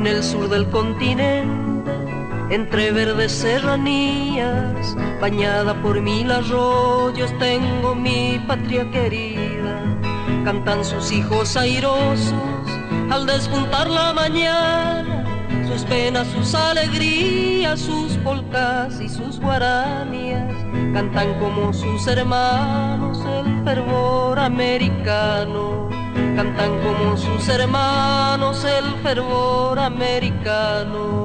En el sur del continente, entre verdes serranías, bañada por 1000 arroyos, tengo mi patria querida. Cantan sus hijos airosos al despuntar la mañana, sus penas, sus alegrías, sus polcas y sus guaranías. Cantan como sus hermanos el fervor americano. Cantan como sus hermanos el fervor americano.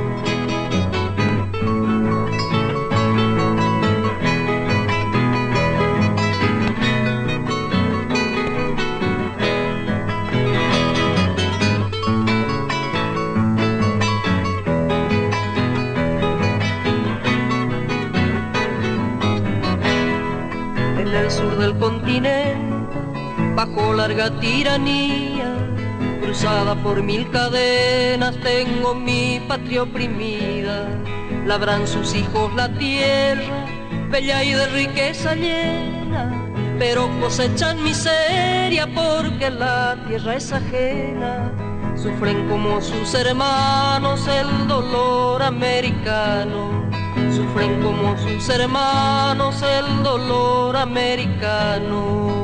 En el sur del continente, bajo larga tiranía, cruzada por 1000 cadenas, tengo mi patria oprimida. Labran sus hijos la tierra, bella y de riqueza llena, pero cosechan miseria porque la tierra es ajena. Sufren como sus hermanos el dolor americano. Sufren como sus hermanos el dolor americano.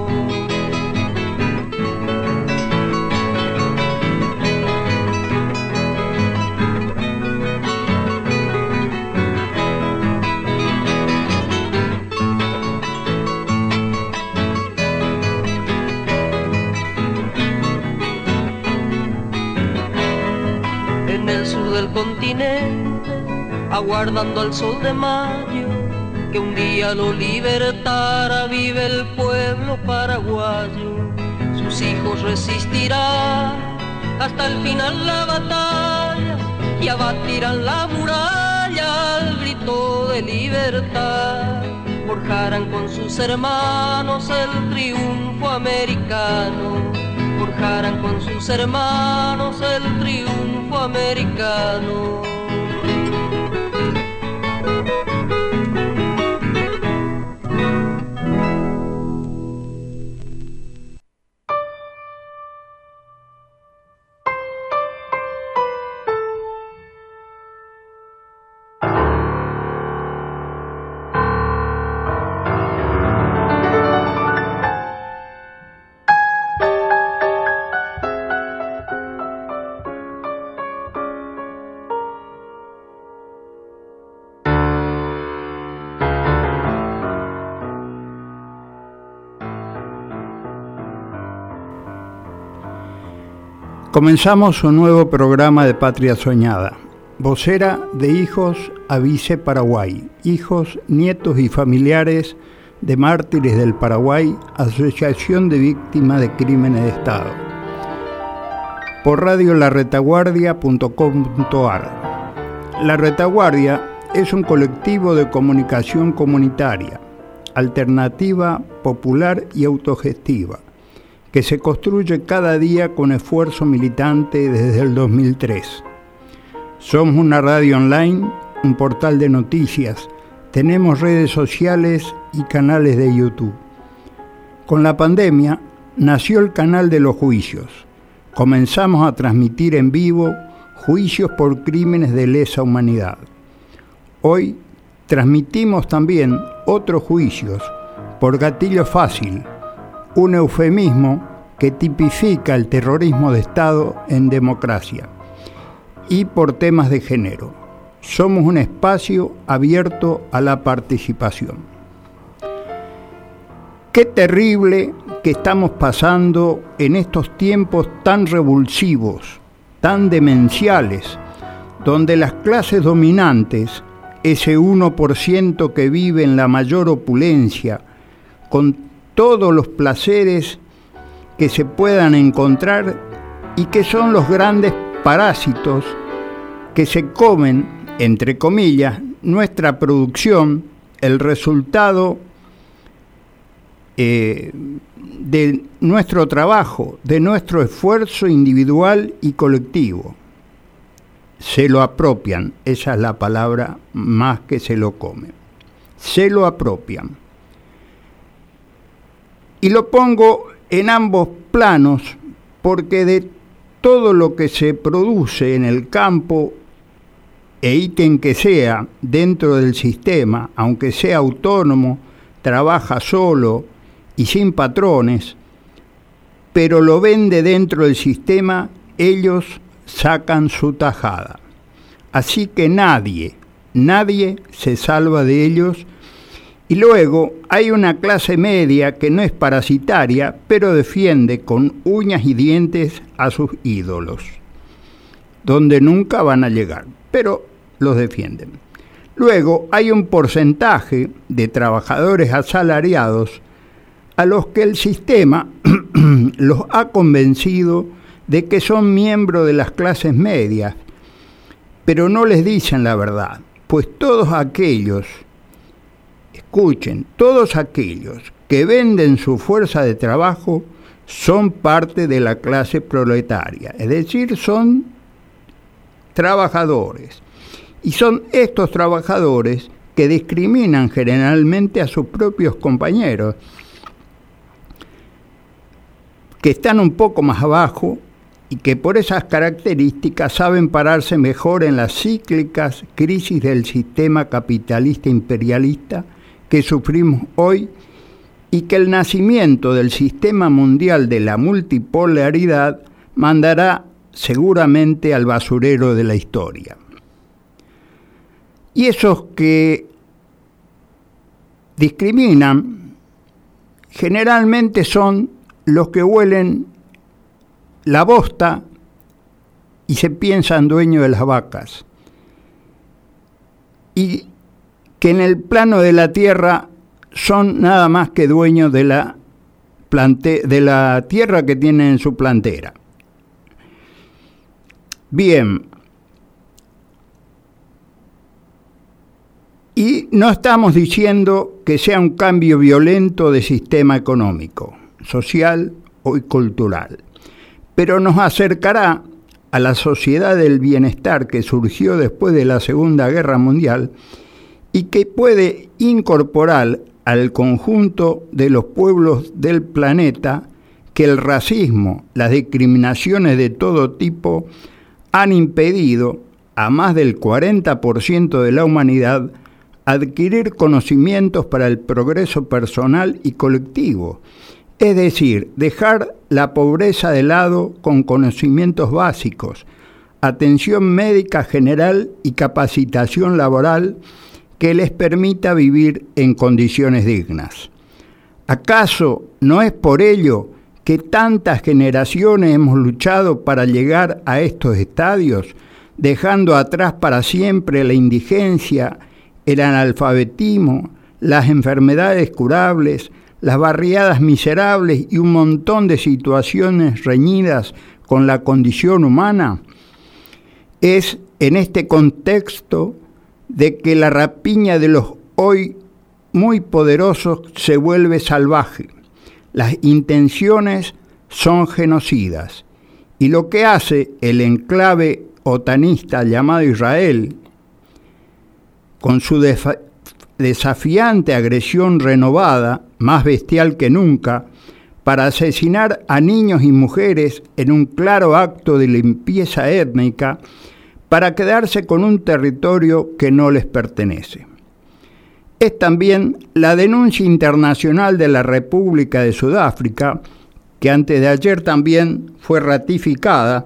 En el sur del continente, aguardando al sol de mayo, que un día lo libertara, vive el pueblo paraguayo. Sus hijos resistirán hasta el final la batalla y abatirán la muralla al grito de libertad. Forjarán con sus hermanos el triunfo americano. Forjarán con sus hermanos el triunfo americano. Comenzamos un nuevo programa de Patria Soñada, vocera de Hijos Avise Paraguay, hijos, nietos y familiares de mártires del Paraguay, Asociación de Víctimas de Crímenes de Estado. Por radio laretaguardia.com.ar. La Retaguardia es un colectivo de comunicación comunitaria, alternativa, popular y autogestiva, que se construye cada día con esfuerzo militante desde el 2003. Somos una radio online, un portal de noticias, tenemos redes sociales y canales de YouTube. Con la pandemia nació el canal de los juicios. Comenzamos a transmitir en vivo juicios por crímenes de lesa humanidad. Hoy transmitimos también otros juicios por gatillo fácil, un eufemismo que tipifica el terrorismo de Estado en democracia, y por temas de género. Somos un espacio abierto a la participación. Qué terrible que estamos pasando en estos tiempos tan revulsivos, tan demenciales, donde las clases dominantes, ese 1% que vive en la mayor opulencia, con todos los placeres que se puedan encontrar y que son los grandes parásitos que se comen, entre comillas, nuestra producción, el resultado de nuestro trabajo, de nuestro esfuerzo individual y colectivo. Se lo apropian, esa es la palabra más que se lo comen. Se lo apropian. Y lo pongo en ambos planos porque de todo lo que se produce en el campo e ítem que sea dentro del sistema, aunque sea autónomo, trabaja solo y sin patrones, pero lo vende dentro del sistema, ellos sacan su tajada. Así que nadie se salva de ellos. Y luego hay una clase media que no es parasitaria, pero defiende con uñas y dientes a sus ídolos, donde nunca van a llegar, pero los defienden. Luego hay un porcentaje de trabajadores asalariados a los que el sistema los ha convencido de que son miembros de las clases medias, pero no les dicen la verdad, pues todos aquellos que venden su fuerza de trabajo son parte de la clase proletaria, es decir, son trabajadores. Y son estos trabajadores que discriminan generalmente a sus propios compañeros, que están un poco más abajo y que por esas características saben pararse mejor en las cíclicas crisis del sistema capitalista imperialista que sufrimos hoy, y que el nacimiento del sistema mundial de la multipolaridad mandará seguramente al basurero de la historia. Y esos que discriminan generalmente son los que huelen la bosta y se piensan dueños de las vacas, y que en el plano de la tierra son nada más que dueños de la tierra que tienen en su plantera. Bien, y no estamos diciendo que sea un cambio violento de sistema económico, social o cultural, pero nos acercará a la sociedad del bienestar que surgió después de la Segunda Guerra Mundial y que puede incorporar al conjunto de los pueblos del planeta que el racismo, las discriminaciones de todo tipo han impedido a más del 40% de la humanidad adquirir conocimientos para el progreso personal y colectivo, es decir, dejar la pobreza de lado con conocimientos básicos, atención médica general y capacitación laboral que les permita vivir en condiciones dignas. ¿Acaso no es por ello que tantas generaciones hemos luchado para llegar a estos estadios, dejando atrás para siempre la indigencia, el analfabetismo, las enfermedades curables, las barriadas miserables y un montón de situaciones reñidas con la condición humana? Es en este contexto de que la rapiña de los hoy muy poderosos se vuelve salvaje. Las intenciones son genocidas. Y lo que hace el enclave otanista llamado Israel, con su desafiante agresión renovada, más bestial que nunca, para asesinar a niños y mujeres en un claro acto de limpieza étnica, para quedarse con un territorio que no les pertenece. Es también la denuncia internacional de la República de Sudáfrica, que antes de ayer también fue ratificada,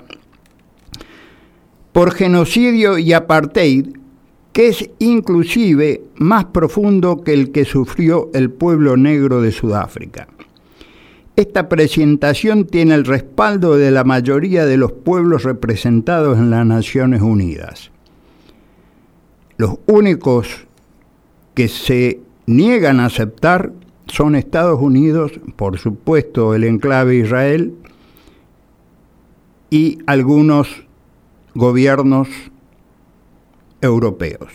por genocidio y apartheid, que es inclusive más profundo que el que sufrió el pueblo negro de Sudáfrica. Esta presentación tiene el respaldo de la mayoría de los pueblos representados en las Naciones Unidas. Los únicos que se niegan a aceptar son Estados Unidos, por supuesto el enclave Israel, y algunos gobiernos europeos.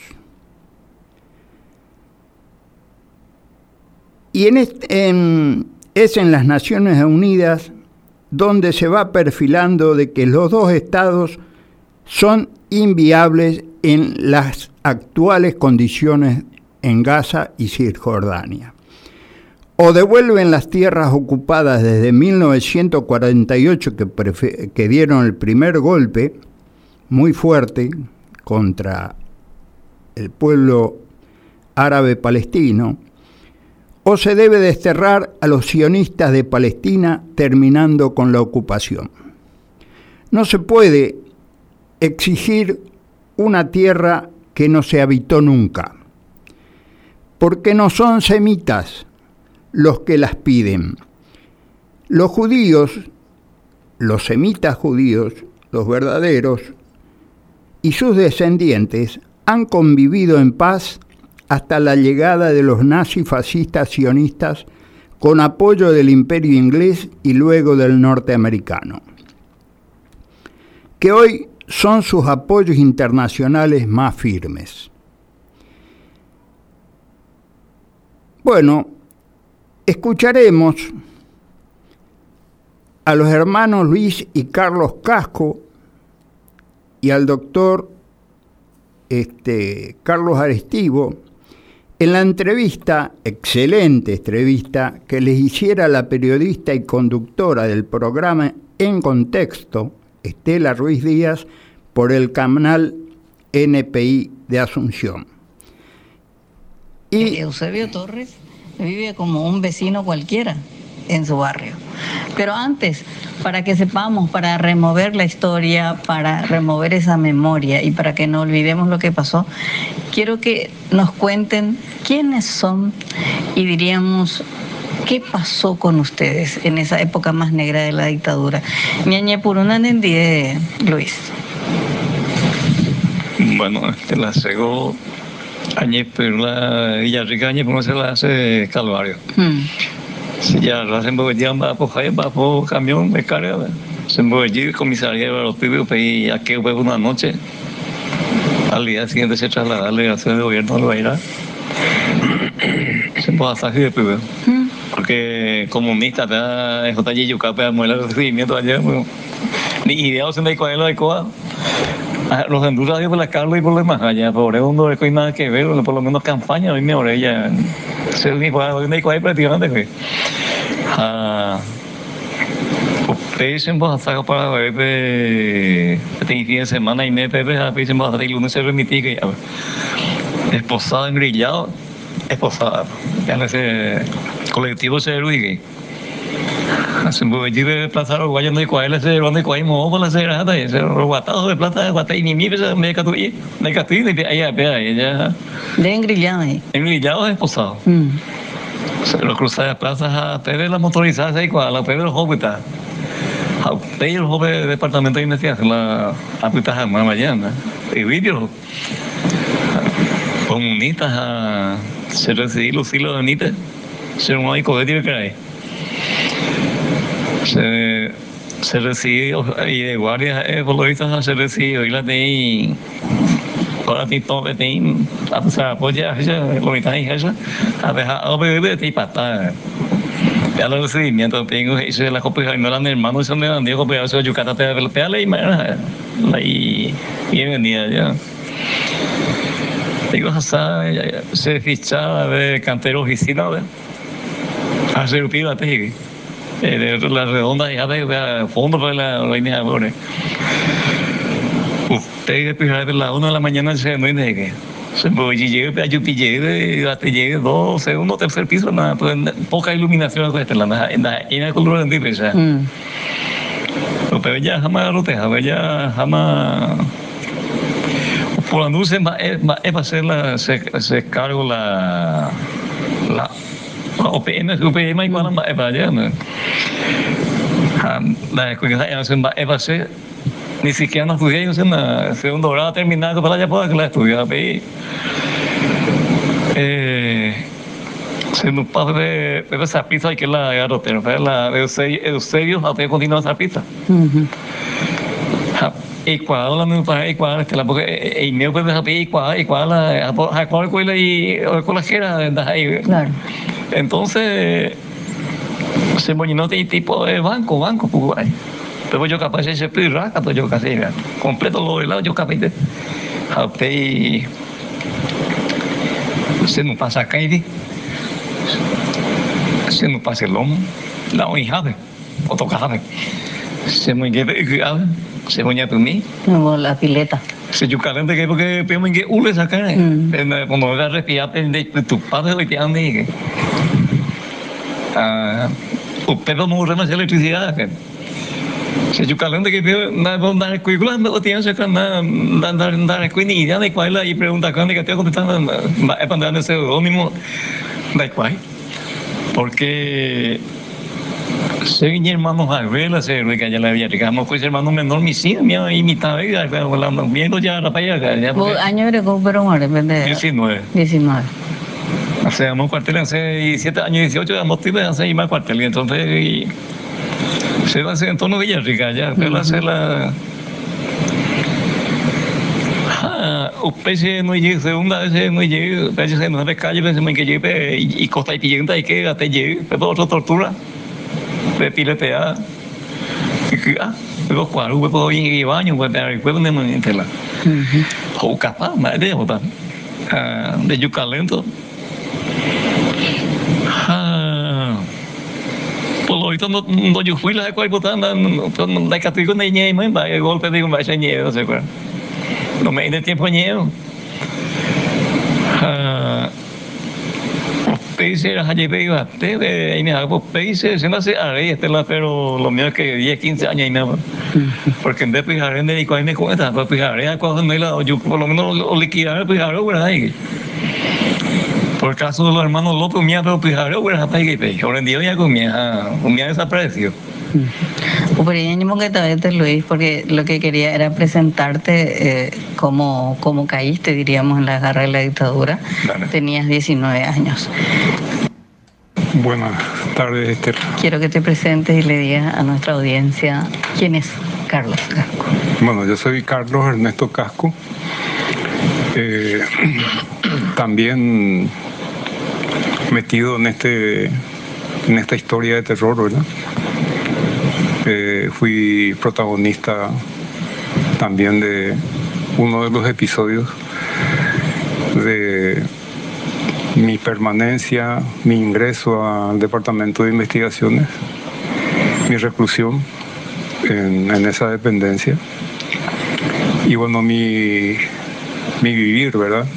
Y es en las Naciones Unidas donde se va perfilando de que los dos estados son inviables en las actuales condiciones en Gaza y Cisjordania. o devuelven las tierras ocupadas desde 1948 que dieron el primer golpe muy fuerte contra el pueblo árabe palestino, o se debe desterrar a los sionistas de Palestina terminando con la ocupación. No se puede exigir una tierra que no se habitó nunca, porque no son semitas los que las piden. Los judíos, los semitas judíos, los verdaderos, y sus descendientes han convivido en paz hasta la llegada de los nazifascistas sionistas con apoyo del Imperio inglés y luego del norteamericano, que hoy son sus apoyos internacionales más firmes. Bueno, escucharemos a los hermanos Luis y Carlos Casco y al doctor Carlos Arestivo en la entrevista, excelente entrevista, que les hiciera la periodista y conductora del programa En Contexto, Estela Ruiz Díaz, por el canal NPI de Asunción. Y Eusebio Torres vive como un vecino cualquiera en su barrio. Pero antes, para que sepamos, para remover la historia, para remover esa memoria y para que no olvidemos lo que pasó, quiero que nos cuenten quiénes son y diríamos qué pasó con ustedes en esa época más negra de la dictadura. Ñañe Puruna Nendie, Luis. Bueno, la cegó Añe Perla Villarrica, Añe Puruna se la hace Calvario. Si ya lo hacen bobetían, va por camión de carga. Se embobellí comisaría de los pibes y aquí fue una noche. Al día siguiente se trasladó a la delegación de gobierno de Guairá. Se puede hacer de pibes. Porque comunista, JJ Yucapé, muela el recibimiento ayer. Ni idea se me dijo a de Coa. Los Honduras por la Carlos y por lo demás allá. Por eso no hay nada que ver, por lo menos campaña, hoy me orella. Se me dijo ahí prácticamente. Ustedes en Baja para ver este fin de semana y me pepe a veces en Baja y lunes se remití que ya esposada engrillado, esposada. Ya en ese colectivo se ruigue. Se me voy a plaza Uruguaya no hay cuál se ronde cuál mo por la cerrada y se robatados de plata de guata y ni mi pesa me catuí y ahí ya de engrillado ahí. Engrillado esposado. Se lo cruza de plazas a Pérez las motorizadas ahí cuál la Pérez los hospital. A usted y el joven departamento de investigación la aplicación mañana. Y vídeos comunistas a se recibir los hilos de Nite. Se un médico de que hay. Se recibe y de guardias ecologistas se recibe y la de ahora todo de a pesar apoya lo que está esa a dejar a beber de pata ya lo recibimiento tengo y se la copia no eran hermanos son de Diego pero se Yucatán te la y bienvenida ya digo hasta se fichaba de cantero oficina a ser piba te la redonda ya de fondo para la línea de usted después de la 1 de la mañana se no hay que se me llegue a llegue hasta llegue 2 segundos tercer piso nada pues poca iluminación en la color de empresa pero ya jamás roteja ya jamás por la luz es para hacer la se cargo la OPM igual a para allá la escuela va a ser ni siquiera no estudié en la segunda grado terminado para allá para que la estudiaba se nos pasa de esa pista hay que la garrotera pero la Eusebio a tener continuar esa pista Ecuador la misma Ecuador la porque el mío puede dejar Ecuador la cual y con la jera ahí claro entonces se moñinó de tipo de banco Uruguay pero yo capaz de ser pirraca pero yo casi completo lo de lado yo capaz de y se nos pasa acá y se nos pase el lomo, la oijave, o tocave. Se me lleve, se me lleve mí. Como la pileta. Se yo calente que porque pemo que ule sacar. Cuando la respira de tu padre hoy te ande. O pedo no rema electricidad. Se yo calente que veo na escuela no tiene que dar cuenta ni idea de cuál y pregunta cuando que te contestando es para darle seudónimo da cuál. Porque soy mi hermano Javier, se ve que ya la había llegado, pues hermano menor, mi sí, mi imitaba, viendo ya la paya. ¿Vos año de pero en vez de 19. 19. O sea, un cuartel hace 17 años, 18, damos tiempo de hacer más cuartel, y entonces se va a hacer en torno a Villarrica, ya, pero hacer la... Upese no llegue, segunda vez no llegue, veces no de calle, veces me que llegue y costa y pillenta y que hasta llegue, pero otra tortura, de pileteada, y que luego cuadro, puedo ir y baño, puedo no me entera, o capaz, más de botar, de yucalento, por lo visto no yo fui la de cual botar, no de castigo ni ñe, me va el golpe de un vaya ñe, no sé cuál. No me de tiempo ñeo. Países era allí iba te y me hago países se nace ahí pero lo mío es que 10 15 años y nada. Porque en después haré de cuál me cuenta, pues haré cuando me la yo por lo menos lo liquidar pues haré verdad ahí. Por el caso de los hermanos López mía pero pues haré verdad ahí que ahora en día ya con mía desapareció. Pero yo no me quedé Luis, porque lo que quería era presentarte cómo caíste, diríamos, en la garra de la dictadura. Dale. Tenías 19 años. Buenas tardes, Esther. Quiero que te presentes y le digas a nuestra audiencia quién es Carlos Casco. Bueno, yo soy Carlos Ernesto Casco. También metido en esta historia de terror, ¿verdad? Fui protagonista también de uno de los episodios de mi permanencia, mi ingreso al Departamento de Investigaciones, mi reclusión en esa dependencia y bueno, mi vivir, ¿verdad?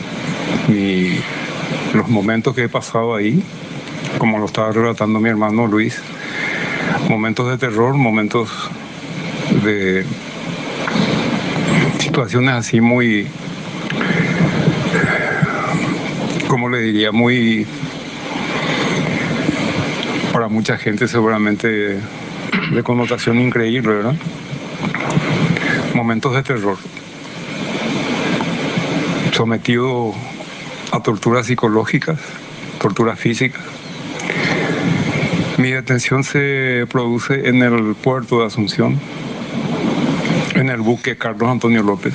Los momentos que he pasado ahí, como lo estaba relatando mi hermano Luis, momentos de terror, momentos de situaciones así muy, ¿cómo le diría? Muy, para mucha gente seguramente de connotación increíble, ¿verdad? Momentos de terror. Sometido a torturas psicológicas, torturas físicas. Mi detención se produce en el puerto de Asunción, en el buque Carlos Antonio López,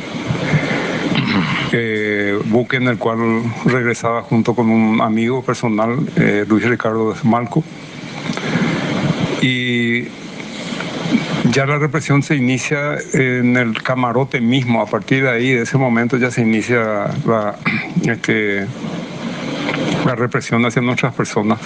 buque en el cual regresaba junto con un amigo personal, Luis Ricardo Malco, y ya la represión se inicia en el camarote mismo. A partir de ahí, de ese momento ya se inicia la represión hacia nuestras personas.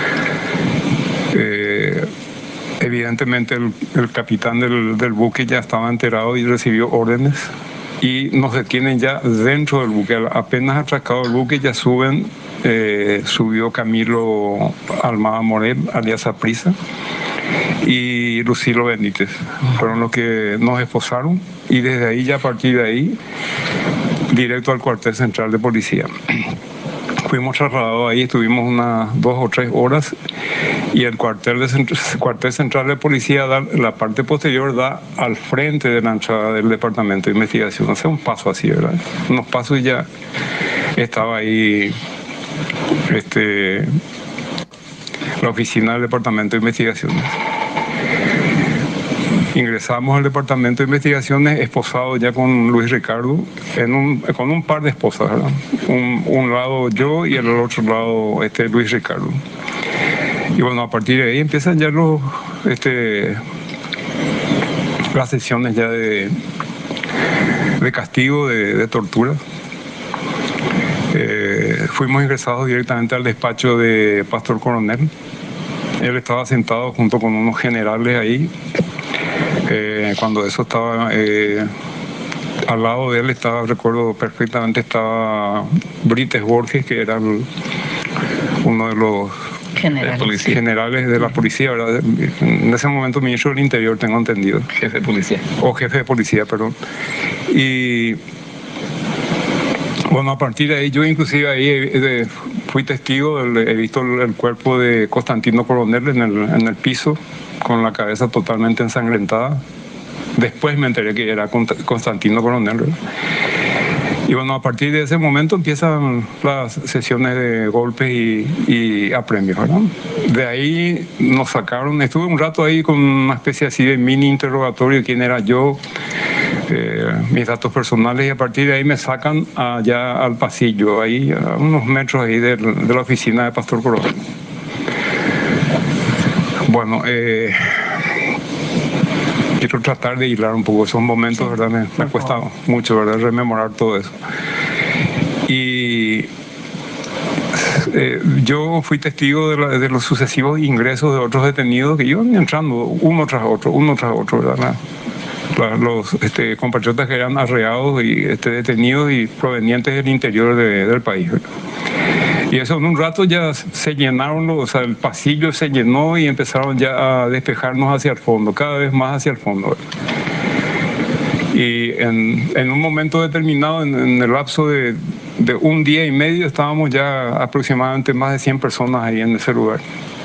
Evidentemente el capitán del buque ya estaba enterado y recibió órdenes y nos detienen ya dentro del buque. Apenas atracado el buque ya subió Camilo Almada Morel, alias Saprissa, y Lucilo Benítez. Fueron los que nos esposaron y desde ahí, ya a partir de ahí, directo al cuartel central de policía. Fuimos trasladados ahí, estuvimos unas 2 o 3 horas y el cuartel central de policía, la parte posterior da al frente de la entrada del departamento de investigación. Hace un paso así, ¿verdad? Unos pasos y ya estaba ahí la oficina del departamento de investigaciones. Ingresamos al departamento de investigaciones esposados ya con Luis Ricardo, con un par de esposas, ¿verdad? Un lado yo y el otro lado Luis Ricardo. Y bueno, a partir de ahí empiezan ya las sesiones ya de castigo, de tortura. fuimos ingresados directamente al despacho de Pastor Coronel. Él estaba sentado junto con unos generales ahí. Cuando eso estaba al lado de él, recuerdo perfectamente, estaba Brites Borges, que era uno de los generales de la policía, ¿verdad? En ese momento ministro del Interior, tengo entendido. Jefe de policía. O jefe de policía, perdón. Y bueno, a partir de ahí, yo inclusive ahí fui testigo, he visto el cuerpo de Constantino Coronel en el piso, con la cabeza totalmente ensangrentada. Después me enteré que era Constantino Coronel, ¿verdad? Y bueno, a partir de ese momento empiezan las sesiones de golpes y apremios, ¿verdad? De ahí nos sacaron, estuve un rato ahí con una especie así de mini interrogatorio, quién era yo, mis datos personales, y a partir de ahí me sacan allá al pasillo, ahí a unos metros ahí de la oficina de Pastor Coronel. Bueno, quiero tratar de hilar un poco esos momentos, ¿verdad? Me cuesta mucho, ¿verdad?, rememorar todo eso. Y yo fui testigo de los sucesivos ingresos de otros detenidos que iban entrando uno tras otro, ¿verdad? Los compatriotas que eran arreados y detenidos y provenientes del interior del país, ¿verdad? Y eso en un rato ya se llenaron, o sea, el pasillo se llenó y empezaron ya a despejarnos hacia el fondo, cada vez más hacia el fondo. Y en un momento determinado, en el lapso de un día y medio, estábamos ya aproximadamente más de 100 personas ahí en ese lugar.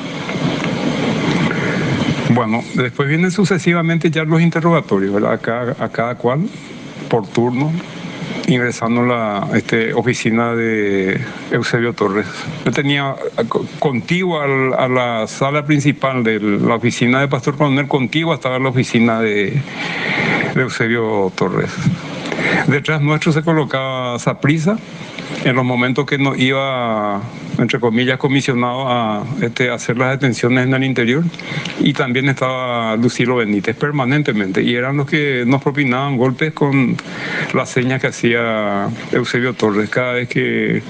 Bueno, después vienen sucesivamente ya los interrogatorios, ¿verdad? A cada cual, por turno, ingresando a la oficina de Eusebio Torres. Yo tenía contigua a la sala principal de la oficina de Pastor Coronel, contigua estaba la oficina de Eusebio Torres. Detrás nuestro se colocaba Saprissa, en los momentos que nos iba, entre comillas, comisionado a hacer las detenciones en el interior, y también estaba Lucilo Benítez permanentemente, y eran los que nos propinaban golpes con las señas que hacía Eusebio Torres. Cada vez que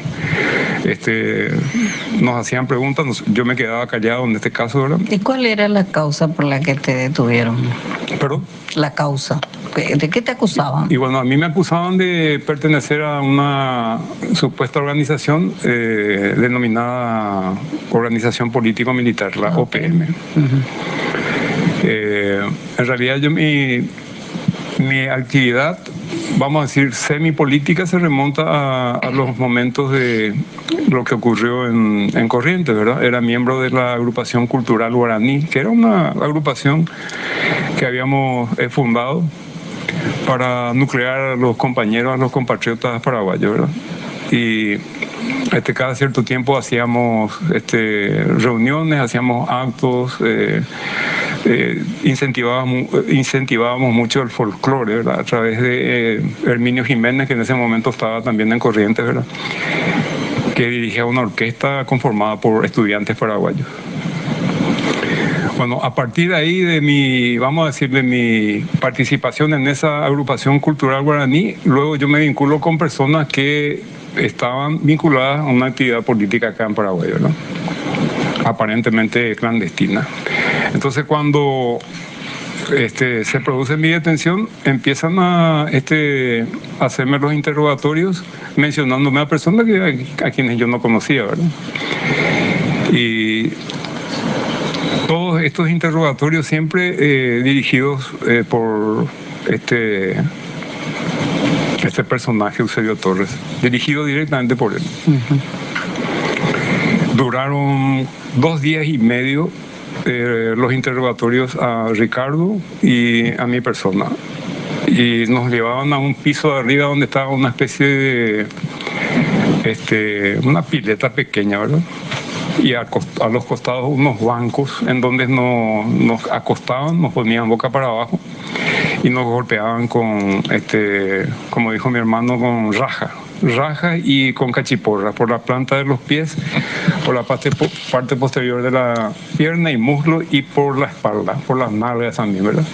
nos hacían preguntas, yo me quedaba callado en este caso, ¿verdad? ¿Y cuál era la causa por la que te detuvieron? ¿Perdón? La causa. ¿De qué te acusaban? Y bueno, a mí me acusaban de pertenecer a una supuesta organización denominada Organización Político-Militar, la OPM. En realidad mi actividad, vamos a decir, semipolítica, se remonta a los momentos de lo que ocurrió en Corrientes, ¿verdad? Era miembro de la agrupación cultural guaraní, que era una agrupación que habíamos fundado para nuclear a los compañeros, a los compatriotas paraguayos, ¿verdad? Y cada cierto tiempo hacíamos reuniones, hacíamos actos, incentivábamos mucho el folclore, ¿verdad? A través de Herminio Jiménez, que en ese momento estaba también en Corrientes, ¿verdad?, que dirigía una orquesta conformada por estudiantes paraguayos. Bueno, a partir de ahí de mi participación en esa agrupación cultural guaraní, luego yo me vinculo con personas que estaban vinculadas a una actividad política acá en Paraguay, ¿verdad?, aparentemente clandestina. Entonces, cuando se produce mi detención, empiezan a hacerme los interrogatorios mencionándome a personas a quienes yo no conocía, ¿verdad? Y todos estos interrogatorios siempre dirigidos por este personaje, Eusebio Torres, dirigido directamente por él. Duraron 2 días y medio los interrogatorios a Ricardo y a mi persona, y nos llevaban a un piso de arriba donde estaba una especie de una pileta pequeña, ¿verdad?, y a los costados unos bancos en donde nos acostaban, nos ponían boca para abajo y nos golpeaban con, como dijo mi hermano, con raja y con cachiporra por la planta de los pies, por la parte posterior de la pierna y muslo, y por la espalda, por las nalgas también, ¿verdad?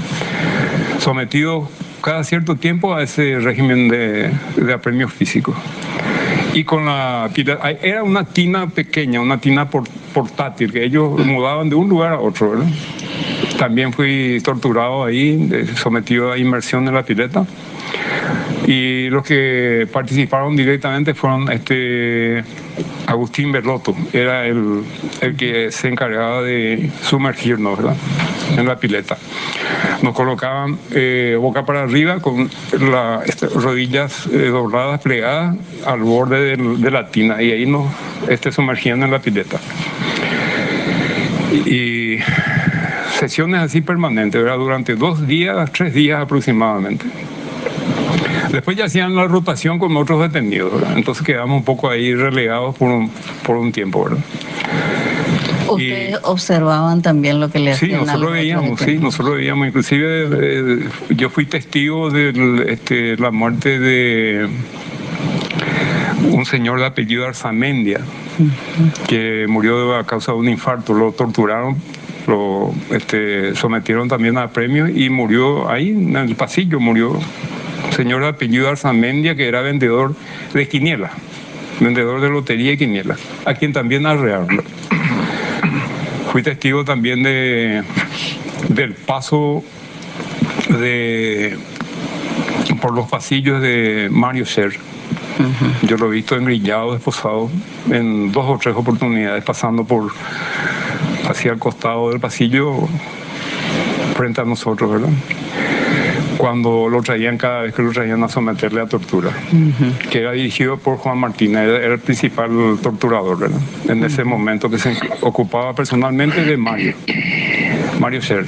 Sometidos cada cierto tiempo a ese régimen de apremio físico. y con la pileta, era una tina pequeña, una tina portátil, que ellos mudaban de un lugar a otro, ¿verdad? También fui torturado ahí, sometido a inmersión en la pileta. Y los que participaron directamente fueron Agustín Berlotto, era el que se encargaba de sumergirnos, ¿verdad?, en la pileta. Nos colocaban boca para arriba con las rodillas dobladas, plegadas al borde de la tina, y ahí nos sumergían en la pileta. Y sesiones así permanentes, ¿verdad?, durante 2 días, 3 días aproximadamente. Después ya hacían la rotación con otros detenidos, ¿verdad? Entonces quedamos un poco ahí relegados por un tiempo, ¿verdad? ¿Ustedes observaban también lo que le hacían? Sí, nosotros veíamos. Inclusive yo fui testigo de la muerte de un señor de apellido Arzamendia, que murió a causa de un infarto. Lo torturaron, lo sometieron también a premios y murió ahí en el pasillo, murió. Señor de apellido Arzamendia, que era vendedor de quiniela, vendedor de lotería y quiniela, a quien también arrearon. Fui testigo también del paso por los pasillos de Mario Sher. Yo lo he visto engrillado, esposado, en 2 o 3 oportunidades, pasando hacia el costado del pasillo frente a nosotros, ¿verdad? Cuando cada vez que lo traían a someterle a tortura, que era dirigido por Juan Martínez, era el principal torturador, ¿verdad?, en ese momento, que se ocupaba personalmente de Mario Sher.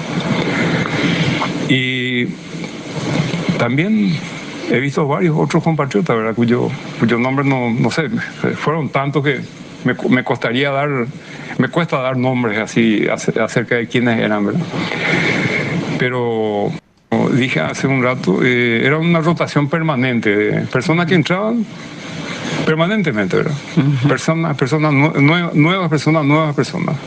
Y también he visto varios otros compatriotas, ¿verdad?, cuyo nombre no sé, fueron tantos que me cuesta dar nombres así acerca de quiénes eran, ¿verdad? Pero como dije hace un rato, era una rotación permanente de personas que entraban permanentemente, ¿verdad? Nuevas personas.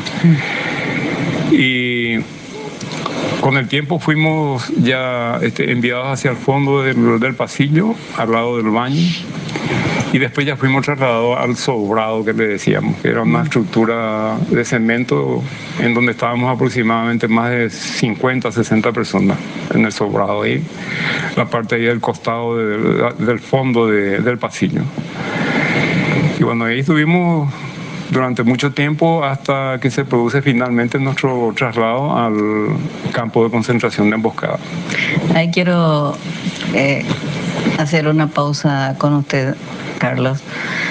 Y con el tiempo fuimos ya enviados hacia el fondo del pasillo, al lado del baño, y después ya fuimos trasladados al sobrado, que le decíamos, que era una estructura de cemento en donde estábamos aproximadamente más de 50, 60 personas en el sobrado, ahí, la parte ahí del costado del fondo del pasillo. Y bueno, ahí estuvimos durante mucho tiempo hasta que se produce finalmente nuestro traslado al campo de concentración de Emboscada. Ahí quiero hacer una pausa con usted, Carlos,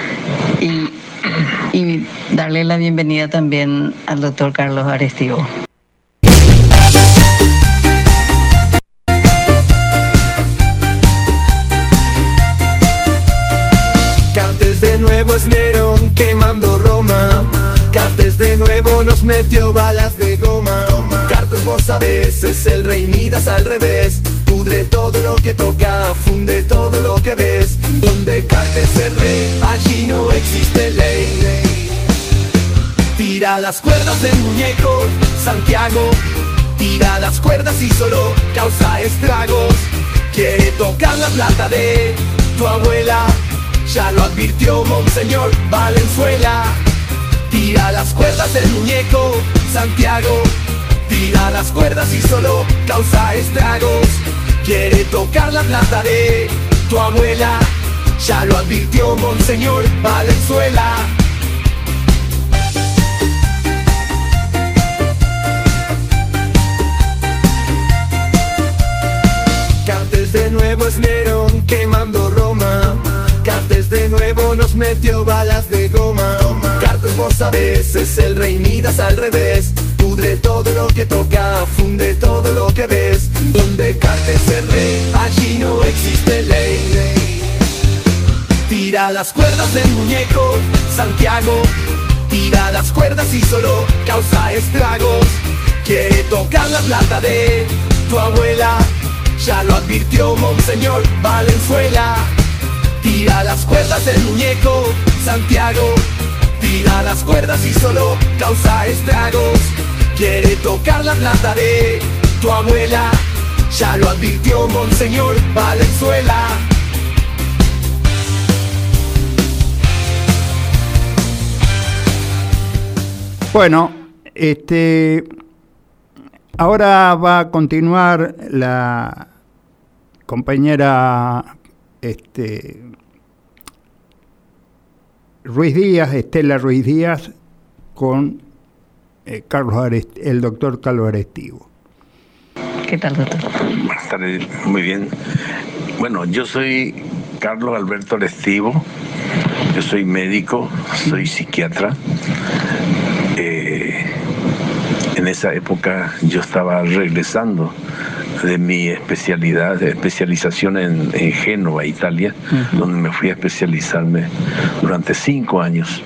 y darle la bienvenida también al doctor Carlos Arestivo. Cartes de nuevo es Nerón quemando Roma. Cartes de nuevo nos metió balas de goma. Cartes, vos sabés, es el rey Midas al revés. Pudre todo lo que toca, funde todo lo que ves. Donde Cartes es rey, allí no existe ley. Tira las cuerdas del muñeco, Santiago. Tira las cuerdas y solo causa estragos. Quiere tocar la plata de tu abuela, ya lo advirtió Monseñor Valenzuela. Tira las cuerdas del muñeco, Santiago. Tira las cuerdas y solo causa estragos. Quiere tocar la plata de tu abuela, ya lo advirtió Monseñor Valenzuela. Cartes de nuevo es Nerón quemando Roma. Cartes de nuevo nos metió balas de goma. Cartes, vos sabés, es el rey Midas al revés. Pudre todo lo que toca, funde todo lo que ves. Donde Cartes es rey, allí no existe ley. Tira las cuerdas del muñeco, Santiago. Tira las cuerdas y solo causa estragos. Quiere tocar la plata de tu abuela, ya lo advirtió Monseñor Valenzuela. Tira las cuerdas del muñeco, Santiago. Tira las cuerdas y solo causa estragos. Quiere tocar la plata de tu abuela, ya lo advirtió Monseñor Valenzuela. Bueno, ahora va a continuar la compañera Ruiz Díaz, Estela Ruiz Díaz, con el doctor Carlos Arestivo. ¿Qué tal, doctor? Buenas tardes, muy bien. Bueno, yo soy Carlos Alberto Arestivo, yo soy médico, soy psiquiatra. En esa época yo estaba regresando de mi especialización en Génova, Italia, donde me fui a especializarme durante 5 años.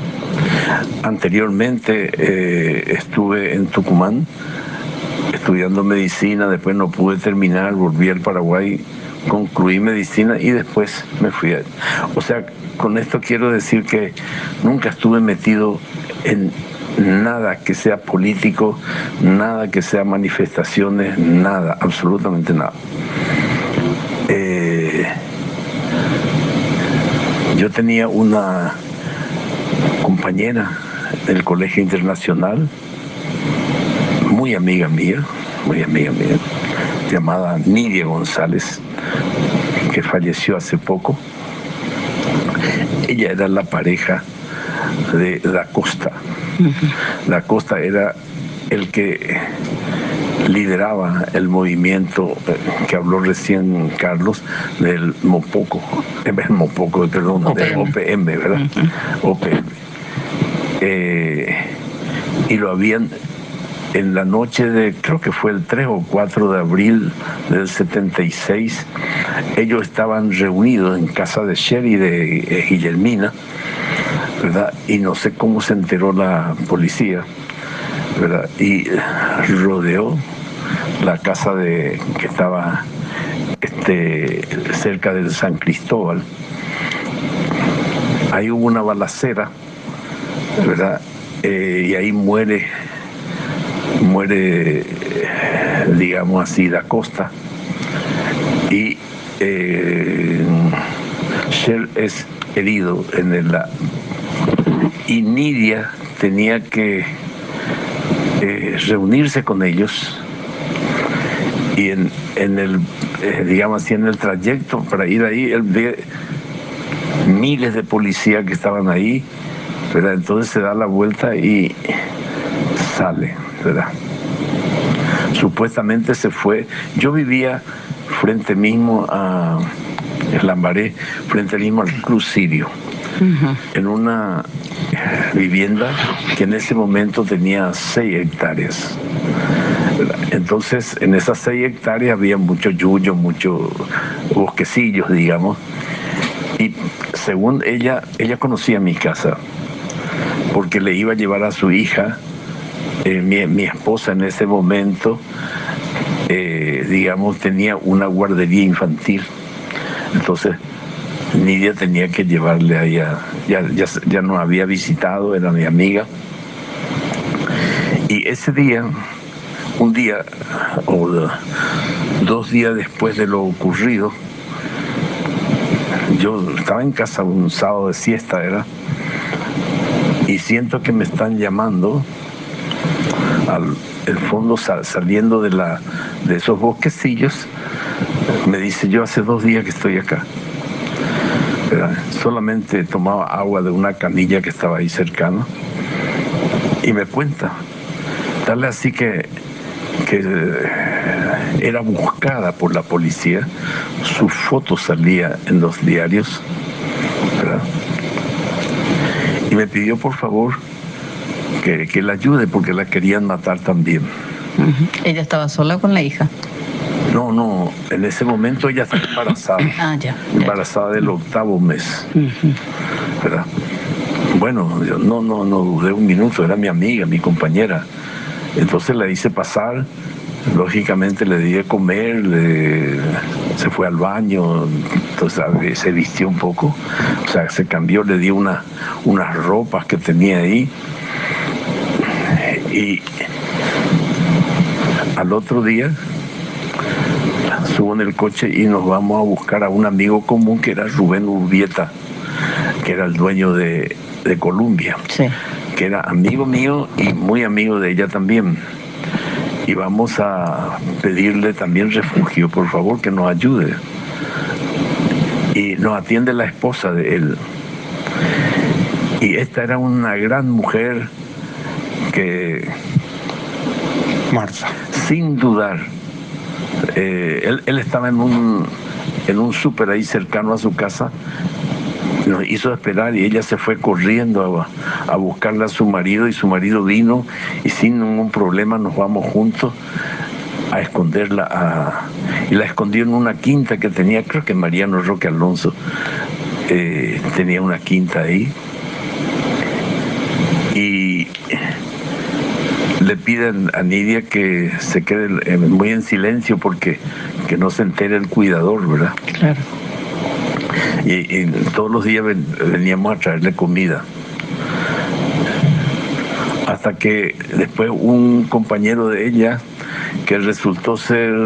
Anteriormente estuve en Tucumán estudiando medicina, después no pude terminar, volví al Paraguay, concluí medicina y después me fui O sea, con esto quiero decir que nunca estuve metido en nada que sea político, nada que sea manifestaciones, nada, absolutamente nada. Yo tenía una compañera del Colegio Internacional, muy amiga mía, llamada Nidia González, que falleció hace poco. Ella era la pareja de Da Costa. Da Costa era el que lideraba el movimiento que habló recién Carlos del Mopoco, del OPM, ¿verdad? OPM. Y lo habían en la noche de, creo que fue el 3 o 4 de abril del 76, ellos estaban reunidos en casa de Sherry de Guillermina, ¿verdad? Y no sé cómo se enteró la policía, ¿verdad? Y rodeó la casa que estaba cerca del San Cristóbal. Ahí hubo una balacera, ¿verdad? Y ahí muere, digamos así, Da Costa. Y Shell es herido y Nidia tenía que reunirse con ellos, y en el digamos así, en el trayecto para ir ahí, él ve miles de policías que estaban ahí, ¿verdad? Entonces se da la vuelta y sale, ¿verdad? Supuestamente se fue. Yo vivía frente mismo a Lambaré, frente mismo al Club Sirio, en una vivienda que en ese momento tenía 6 hectáreas. Entonces, en esas 6 hectáreas había mucho yuyo, muchos bosquecillos, digamos. Y según ella conocía mi casa, porque le iba a llevar a su hija, mi esposa en ese momento, digamos, tenía una guardería infantil. Entonces, Nidia tenía que llevarle a ella, ya nos había visitado, era mi amiga. Y ese día, un día o 2 días después de lo ocurrido, yo estaba en casa un sábado de siesta, ¿verdad? Y siento que me están llamando al fondo, saliendo de esos bosquecillos. Me dice: yo hace 2 días que estoy acá, ¿verdad? Solamente tomaba agua de una canilla que estaba ahí cercana, y me cuenta, tal así que era buscada por la policía, su foto salía en los diarios, ¿verdad? Y me pidió por favor que la ayude porque la querían matar también. ¿Ella estaba sola con la hija? No, en ese momento ella estaba embarazada. Embarazada del 8º mes, ¿verdad? Bueno, yo no dudé un minuto, era mi amiga, mi compañera. Entonces la hice pasar, lógicamente le di de comer, se fue al baño, entonces se vistió un poco, o sea, se cambió, le di unas ropas que tenía ahí, y al otro día subo en el coche y nos vamos a buscar a un amigo común que era Rubén Urbieta, que era el dueño de Columbia. Sí. que era amigo mío y muy amigo de ella también. Y vamos a pedirle también refugio, por favor, que nos ayude. Y nos atiende la esposa de él. Y esta era una gran mujer que, Marta, sin dudar, él estaba en un súper ahí cercano a su casa, nos hizo esperar y ella se fue corriendo a buscarle a su marido, y su marido vino y sin ningún problema nos vamos juntos a esconderla, y la escondió en una quinta que tenía, creo que Mariano Roque Alonso tenía una quinta ahí, y le piden a Nidia que se quede muy en silencio porque que no se entere el cuidador, ¿verdad? Claro. Y todos los días veníamos a traerle comida. Hasta que después un compañero de ella, que resultó ser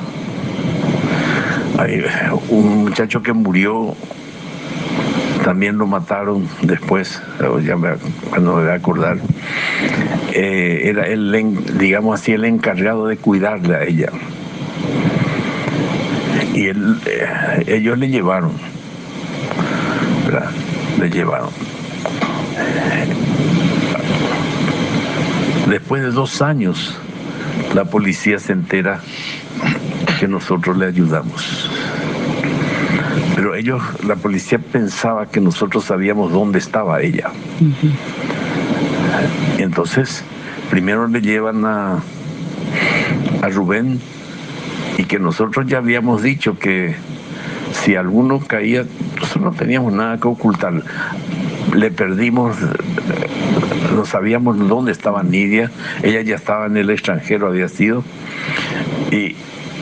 un muchacho que murió, también lo mataron después, cuando me voy a acordar. Era él, digamos así, el encargado de cuidarle a ella. Y ellos le llevaron, ¿verdad? Le llevaron. Después de 2 años, la policía se entera que nosotros le ayudamos. Pero la policía pensaba que nosotros sabíamos dónde estaba ella. Entonces, primero le llevan a Rubén, y que nosotros ya habíamos dicho que si alguno caía, nosotros no teníamos nada que ocultar. Le perdimos, no sabíamos dónde estaba Nidia, ella ya estaba en el extranjero, había sido, y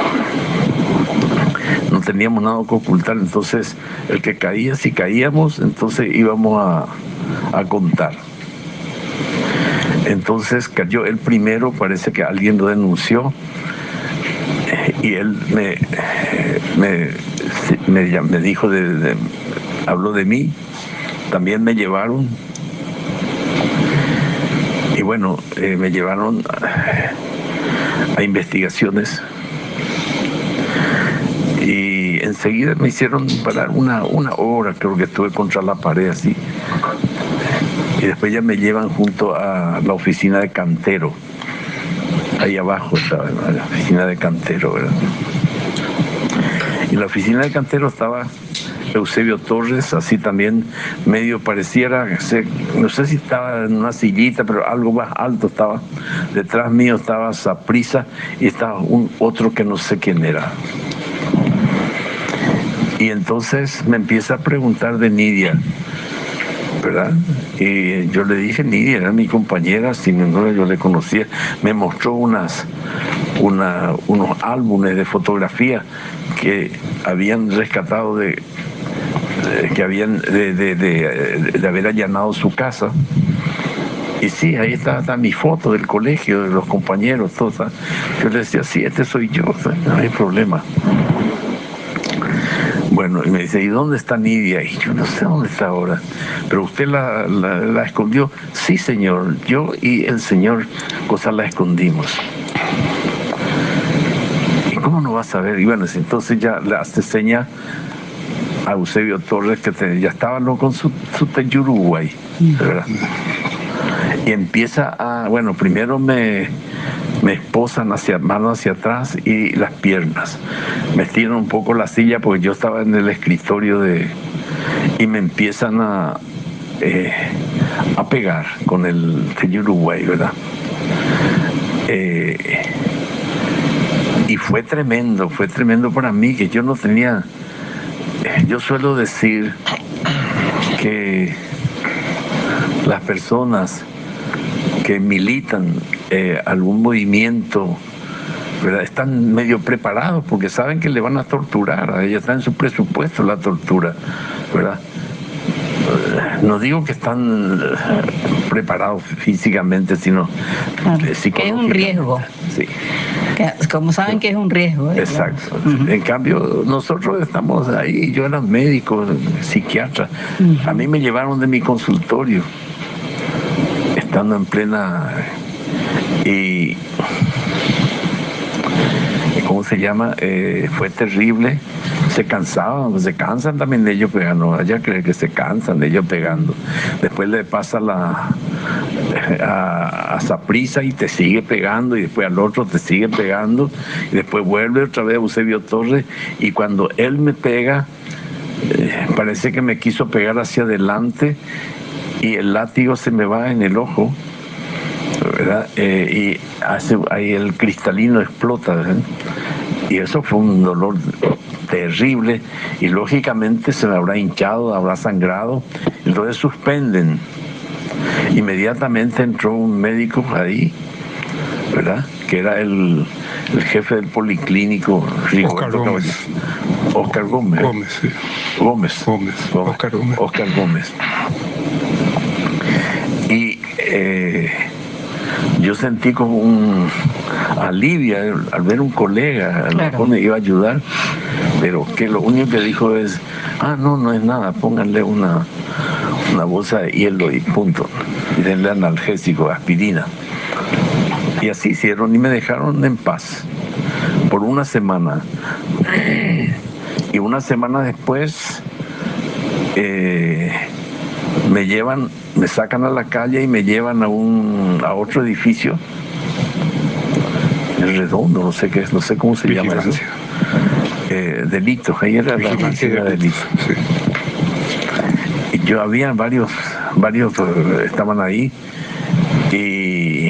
no teníamos nada que ocultar. Entonces, el que caía, si caíamos, entonces íbamos a contar. Entonces cayó el primero, parece que alguien lo denunció, y él me dijo, habló de mí, también me llevaron, y bueno, me llevaron a investigaciones, y enseguida me hicieron parar una hora, creo que estuve contra la pared así, y después ya me llevan junto a la oficina de cantero. Ahí abajo estaba la oficina de cantero, ¿verdad? Y en la oficina de cantero estaba Eusebio Torres, así también medio pareciera, no sé si estaba en una sillita, pero algo más alto estaba. Detrás mío estaba Saprissa y estaba otro que no sé quién era. Y entonces me empieza a preguntar de Nidia, ¿verdad? Y yo le dije, Nidia era mi compañera, sin embargo yo le conocía. Me mostró unos álbumes de fotografía que habían rescatado de haber allanado su casa. Y sí, ahí está mi foto del colegio, de los compañeros, todo. Yo le decía, sí, este soy yo, no hay problema. Bueno, y me dice, ¿y dónde está Nidia? Y yo no sé dónde está ahora. ¿Pero usted la escondió? Sí, señor. Yo y el señor Cosa la escondimos. ¿Y cómo no vas a ver? Y bueno, entonces ya le hace seña a Eusebio Torres que ya estaba con su Uruguay, ¿verdad? Y empieza primero me esposan manos hacia atrás y las piernas. Me tiran un poco la silla porque yo estaba en el escritorio y me empiezan a pegar con el Uruguay, ¿verdad? Y fue tremendo para mí, que yo no tenía... Yo suelo decir que las personas que militan algún movimiento, ¿verdad?, están medio preparados porque saben que le van a torturar, a ella está en su presupuesto la tortura, ¿verdad? No digo que están preparados físicamente, sino psicológicamente. Que es un riesgo. Sí. Como saben que es un riesgo. Exacto. En cambio, nosotros estamos ahí, yo era médico, psiquiatra. A mí me llevaron de mi consultorio. estando en plena... y ¿cómo se llama? Fue terrible. Se cansan también ellos pegando. Allá creen que se cansan de ellos pegando. Después le pasa a Saprissa y te sigue pegando, y después al otro te sigue pegando, y después vuelve otra vez a Eusebio Torres, y cuando él me pega, parece que me quiso pegar hacia adelante y el látigo se me va en el ojo, ¿verdad? Y ahí el cristalino explota, ¿verdad? Y eso fue un dolor terrible, y lógicamente se me habrá hinchado, habrá sangrado. Entonces suspenden. Inmediatamente entró un médico ahí, ¿verdad? Que era el jefe del policlínico, Oscar Gómez. Oscar Gómez. Gómez, sí. Oscar Gómez. Oscar Gómez. Y yo sentí como un alivio al ver un colega, a lo mejor me iba a ayudar, pero que lo único que dijo es, no es nada, pónganle una bolsa de hielo y punto, y denle analgésico, aspirina. Y así hicieron y me dejaron en paz por una semana. Y una semana después me sacan a la calle y me llevan a otro edificio, el Redondo, no sé cómo se llama eso. Delitos, ahí era la agencia de delitos. Sí. Y yo había varios estaban ahí, y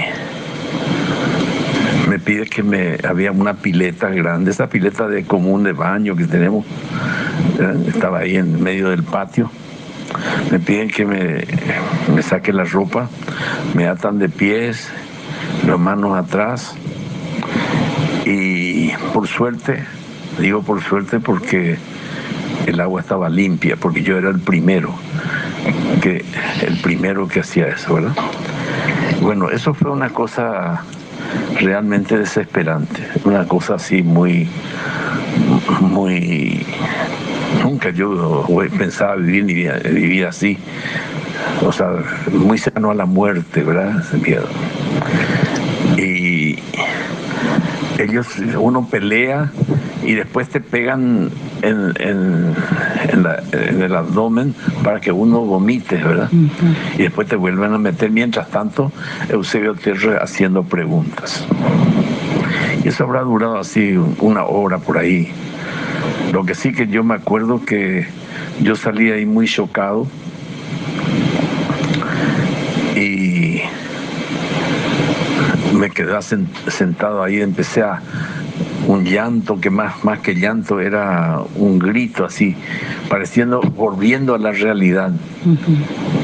me pide que había una pileta grande, esa pileta de común de baño que tenemos, estaba ahí en medio del patio. Me piden que me saque la ropa, me atan de pies, las manos atrás, y por suerte, digo por suerte porque el agua estaba limpia, porque yo era el primero que hacía eso, ¿verdad? Bueno, eso fue una cosa realmente desesperante, una cosa así muy... Nunca yo pensaba vivir así, o sea, muy cercano a la muerte, ¿verdad? Ese miedo. Y uno pelea y después te pegan en el abdomen para que uno vomite, ¿verdad? Uh-huh. Y después te vuelven a meter. Mientras tanto, Eusebio Torres haciendo preguntas. Y eso habrá durado así una hora por ahí. Lo que sí que yo me acuerdo que yo salí ahí muy chocado y me quedé sentado ahí, empecé un llanto que más que llanto era un grito así, volviendo a la realidad. Uh-huh.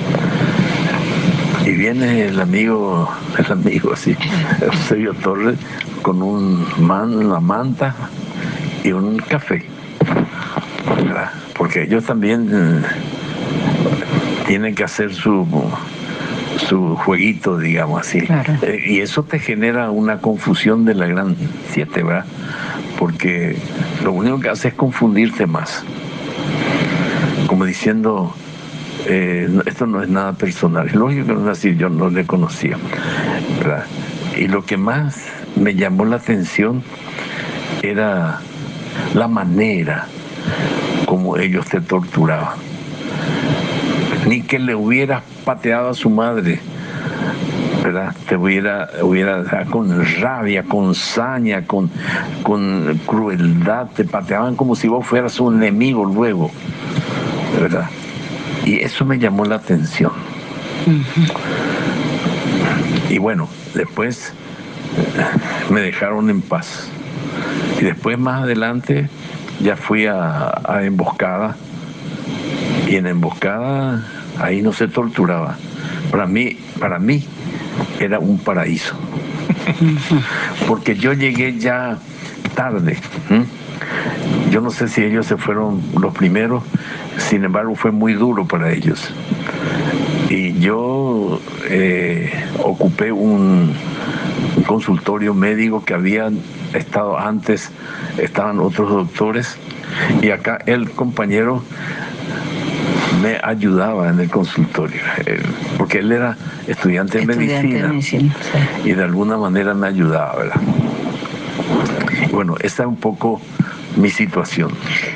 Y viene el amigo así, Eusebio Torres, con una manta y un café, ¿verdad? Porque ellos también tienen que hacer su jueguito, digamos así. Claro. Y eso te genera una confusión de la gran 7, ¿verdad? Porque lo único que hace es confundirte más. Como diciendo, esto no es nada personal. Es lógico que no es así, yo no le conocía, ¿verdad? Y lo que más me llamó la atención era la manera como ellos te torturaban. Ni que le hubieras pateado a su madre, ¿verdad? Te hubiera con rabia, con saña, con crueldad, te pateaban como si vos fueras un enemigo luego, ¿verdad? Y eso me llamó la atención. Uh-huh. Y bueno, después me dejaron en paz. Y después más adelante ya fui a emboscada, y en emboscada ahí no se torturaba. Para mí era un paraíso, porque yo llegué ya tarde. Yo no sé si ellos se fueron los primeros, sin embargo fue muy duro para ellos. Y yo ocupé un consultorio médico que habían estado antes, estaban otros doctores, y acá el compañero me ayudaba en el consultorio, porque él era estudiante de medicina, sí. y de alguna manera me ayudaba, ¿verdad? Bueno, esta es un poco mi situación.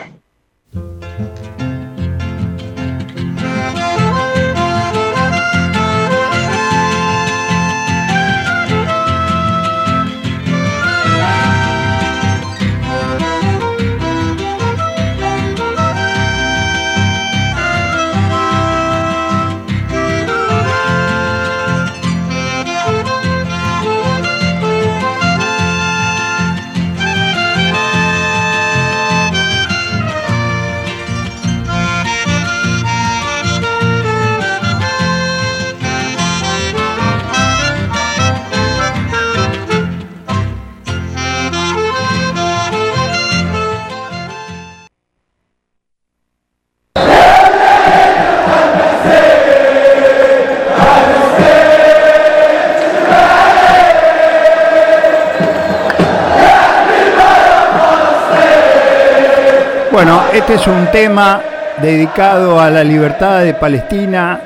Bueno, este es un tema dedicado a la libertad de Palestina,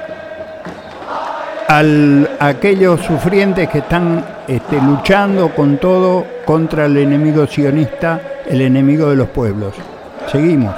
a aquellos sufrientes que están luchando con todo contra el enemigo sionista, el enemigo de los pueblos. Seguimos.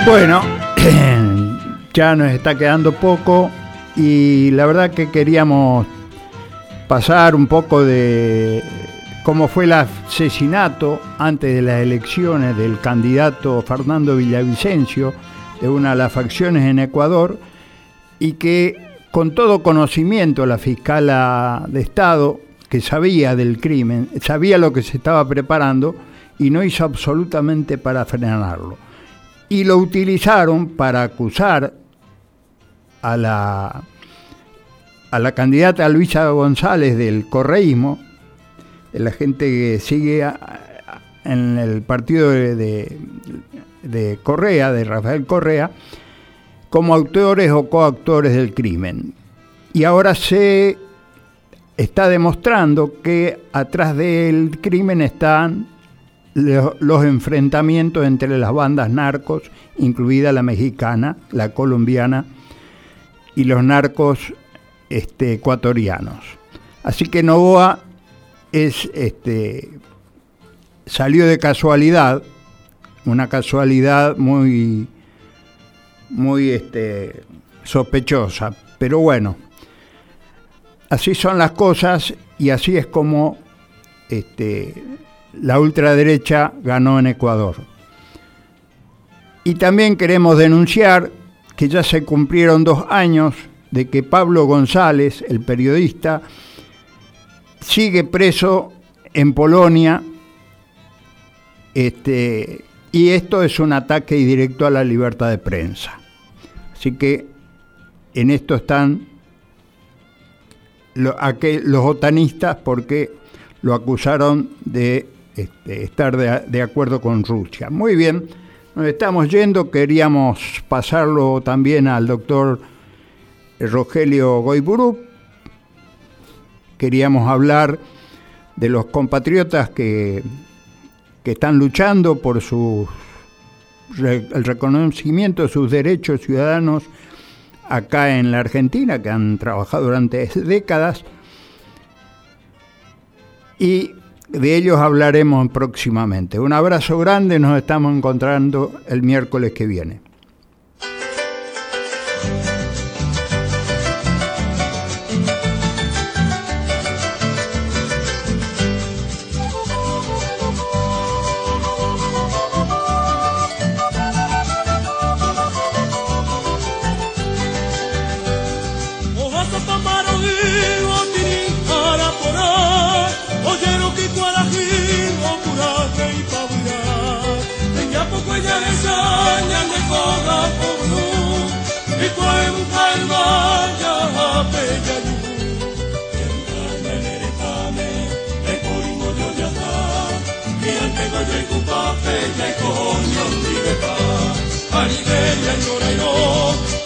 Bueno, ya nos está quedando poco y la verdad que queríamos pasar un poco de cómo fue el asesinato antes de las elecciones del candidato Fernando Villavicencio de una de las facciones en Ecuador, y que con todo conocimiento la fiscala de Estado, que sabía del crimen, sabía lo que se estaba preparando y no hizo absolutamente para frenarlo. Y lo utilizaron para acusar a la candidata Luisa González del correísmo, de la gente que sigue en el partido de Correa, de Rafael Correa, como autores o coautores del crimen. Y ahora se está demostrando que atrás del crimen están los enfrentamientos entre las bandas narcos, incluida la mexicana, la colombiana y los narcos ecuatorianos. Así que Noboa salió de casualidad, una casualidad muy sospechosa, pero bueno, así son las cosas y así es como la ultraderecha ganó en Ecuador. Y también queremos denunciar que ya se cumplieron 2 años de que Pablo González, el periodista, sigue preso en Polonia, y esto es un ataque directo a la libertad de prensa. Así que en esto están los otanistas, porque lo acusaron de estar de acuerdo con Rusia. Muy bien, nos estamos yendo. Queríamos pasarlo también al doctor Rogelio Goiburu. Queríamos hablar de los compatriotas que están luchando por el reconocimiento de sus derechos ciudadanos acá en la Argentina, que han trabajado durante décadas, y de ellos hablaremos próximamente. Un abrazo grande, nos estamos encontrando el miércoles que viene.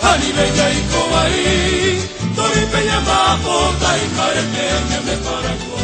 Bella y Cobaí, Tori Peña Mapo, Taimare, me para